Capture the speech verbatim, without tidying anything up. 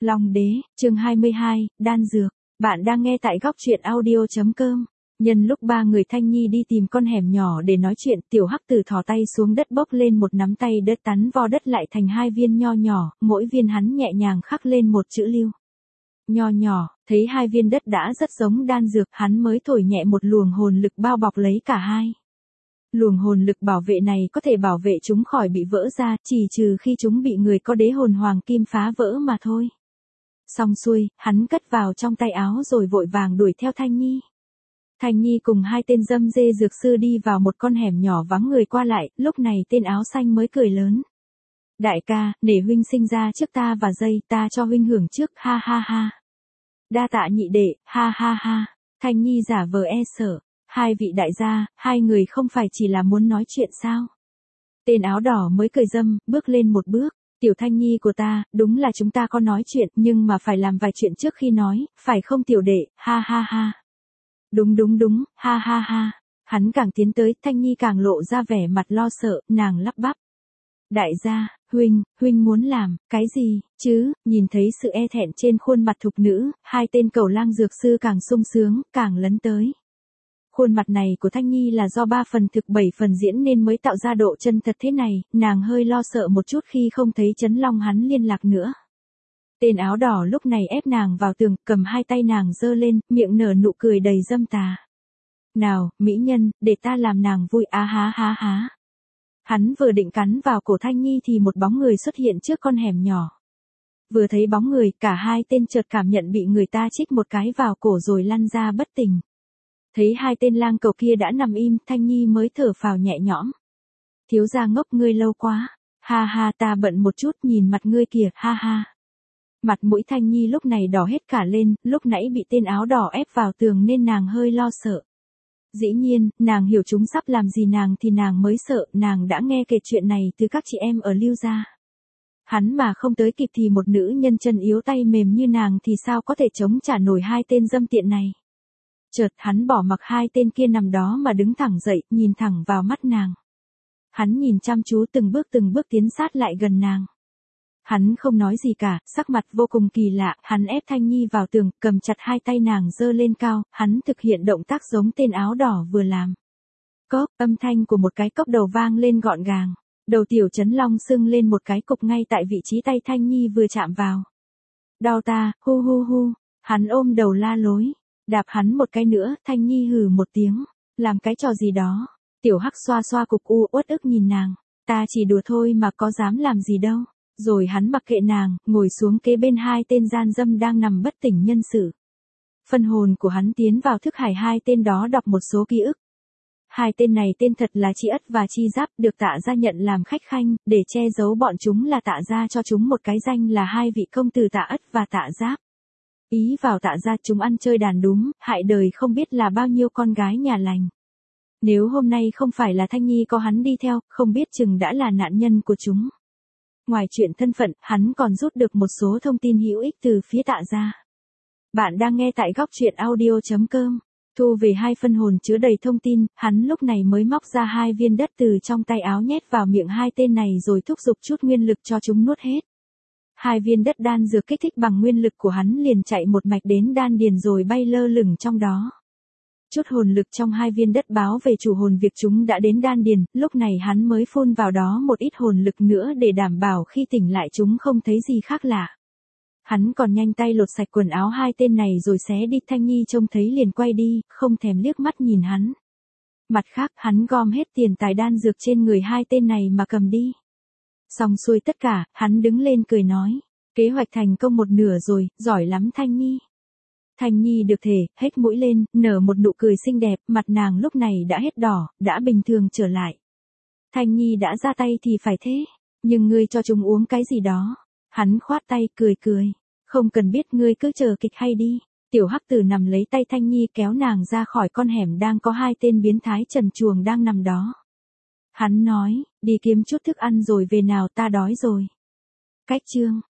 Long đế, chương hai mươi hai, đan dược. Bạn đang nghe tại góc truyện audio.com. Nhân lúc ba người Thanh Nhi đi tìm con hẻm nhỏ để nói chuyện, tiểu hắc tử thò tay xuống đất bốc lên một nắm tay đất tắn vo đất lại thành hai viên nho nhỏ, mỗi viên hắn nhẹ nhàng khắc lên một chữ lưu. Nho nhỏ, thấy hai viên đất đã rất giống đan dược, hắn mới thổi nhẹ một luồng hồn lực bao bọc lấy cả hai. Luồng hồn lực bảo vệ này có thể bảo vệ chúng khỏi bị vỡ ra, chỉ trừ khi chúng bị người có đế hồn hoàng kim phá vỡ mà thôi. Xong xuôi, hắn cất vào trong tay áo rồi vội vàng đuổi theo Thanh Nhi. Thanh Nhi cùng hai tên dâm dê dược sư đi vào một con hẻm nhỏ vắng người qua lại, lúc này tên áo xanh mới cười lớn. Đại ca, để huynh sinh ra trước ta và dây, ta cho huynh hưởng trước, ha ha ha. Đa tạ nhị đệ, ha ha ha. Thanh Nhi giả vờ e sợ. Hai vị đại gia, hai người không phải chỉ là muốn nói chuyện sao? Tên áo đỏ mới cười dâm, bước lên một bước. Tiểu Thanh Nhi của ta, đúng là chúng ta có nói chuyện, nhưng mà phải làm vài chuyện trước khi nói, phải không tiểu đệ, ha ha ha. Đúng đúng đúng, ha ha ha. Hắn càng tiến tới, Thanh Nhi càng lộ ra vẻ mặt lo sợ, nàng lắp bắp. Đại gia, huynh, huynh muốn làm, cái gì, chứ, nhìn thấy sự e thẹn trên khuôn mặt thục nữ, hai tên cầu lang dược sư càng sung sướng, càng lấn tới. Khuôn mặt này của Thanh Nhi là do ba phần thực bảy phần diễn nên mới tạo ra độ chân thật thế này, nàng hơi lo sợ một chút khi không thấy Trấn Long hắn liên lạc nữa. Tên áo đỏ lúc này ép nàng vào tường, cầm hai tay nàng giơ lên, miệng nở nụ cười đầy dâm tà. Nào, mỹ nhân, để ta làm nàng vui, á há há há. Hắn vừa định cắn vào cổ Thanh Nhi thì một bóng người xuất hiện trước con hẻm nhỏ. Vừa thấy bóng người, cả hai tên chợt cảm nhận bị người ta chích một cái vào cổ rồi lăn ra bất tỉnh. Thấy hai tên lang cầu kia đã nằm im, Thanh Nhi mới thở phào nhẹ nhõm. Thiếu gia ngốc ngươi lâu quá. Ha ha, ta bận một chút, nhìn mặt ngươi kìa, ha ha. Mặt mũi Thanh Nhi lúc này đỏ hết cả lên, lúc nãy bị tên áo đỏ ép vào tường nên nàng hơi lo sợ. Dĩ nhiên, nàng hiểu chúng sắp làm gì nàng thì nàng mới sợ, nàng đã nghe kể chuyện này từ các chị em ở Lưu gia. Hắn mà không tới kịp thì một nữ nhân chân yếu tay mềm như nàng thì sao có thể chống trả nổi hai tên dâm tiện này. Chợt hắn bỏ mặc hai tên kia nằm đó mà đứng thẳng dậy, nhìn thẳng vào mắt nàng. Hắn nhìn chăm chú từng bước từng bước tiến sát lại gần nàng. Hắn không nói gì cả, sắc mặt vô cùng kỳ lạ, hắn ép Thanh Nhi vào tường, cầm chặt hai tay nàng giơ lên cao, hắn thực hiện động tác giống tên áo đỏ vừa làm. Cốc, âm thanh của một cái cốc đầu vang lên gọn gàng. Đầu tiểu Trấn Long sưng lên một cái cục ngay tại vị trí tay Thanh Nhi vừa chạm vào. Đau ta, hu hu hu, hắn ôm đầu la lối. Đạp hắn một cái nữa, Thanh Nhi hừ một tiếng. Làm cái trò gì đó. Tiểu Hắc xoa xoa cục u uất ức nhìn nàng. Ta chỉ đùa thôi mà có dám làm gì đâu. Rồi hắn mặc kệ nàng, ngồi xuống kế bên hai tên gian dâm đang nằm bất tỉnh nhân sự. Phân hồn của hắn tiến vào thức hải hai tên đó đọc một số ký ức. Hai tên này tên thật là Chi Ất và Chi Giáp, được Tạ gia nhận làm khách khanh, để che giấu bọn chúng là Tạ gia cho chúng một cái danh là hai vị công tử Tạ Ất và Tạ Giáp. Ý vào Tạ gia chúng ăn chơi đàn đúng, hại đời không biết là bao nhiêu con gái nhà lành. Nếu hôm nay không phải là Thanh Nhi có hắn đi theo, không biết chừng đã là nạn nhân của chúng. Ngoài chuyện thân phận, hắn còn rút được một số thông tin hữu ích từ phía Tạ gia. Bạn đang nghe tại góc truyện audio.com. Thu về hai phân hồn chứa đầy thông tin, hắn lúc này mới móc ra hai viên đất từ trong tay áo nhét vào miệng hai tên này rồi thúc giục chút nguyên lực cho chúng nuốt hết. Hai viên đất đan dược kích thích bằng nguyên lực của hắn liền chạy một mạch đến đan điền rồi bay lơ lửng trong đó. Chút hồn lực trong hai viên đất báo về chủ hồn việc chúng đã đến đan điền, lúc này hắn mới phun vào đó một ít hồn lực nữa để đảm bảo khi tỉnh lại chúng không thấy gì khác lạ. Hắn còn nhanh tay lột sạch quần áo hai tên này rồi xé đi. Thanh Nhi trông thấy liền quay đi, không thèm liếc mắt nhìn hắn. Mặt khác, hắn gom hết tiền tài đan dược trên người hai tên này mà cầm đi. Xong xuôi tất cả, hắn đứng lên cười nói. Kế hoạch thành công một nửa rồi, giỏi lắm Thanh Nhi. Thanh Nhi được thể, hết mũi lên, nở một nụ cười xinh đẹp, mặt nàng lúc này đã hết đỏ, đã bình thường trở lại. Thanh Nhi đã ra tay thì phải thế, nhưng ngươi cho chúng uống cái gì đó. Hắn khoát tay, cười cười. Không cần biết, ngươi cứ chờ kịch hay đi. Tiểu Hắc Tử nằm lấy tay Thanh Nhi kéo nàng ra khỏi con hẻm đang có hai tên biến thái trần truồng đang nằm đó. Hắn nói, đi kiếm chút thức ăn rồi về nào, ta đói rồi. Cách chương.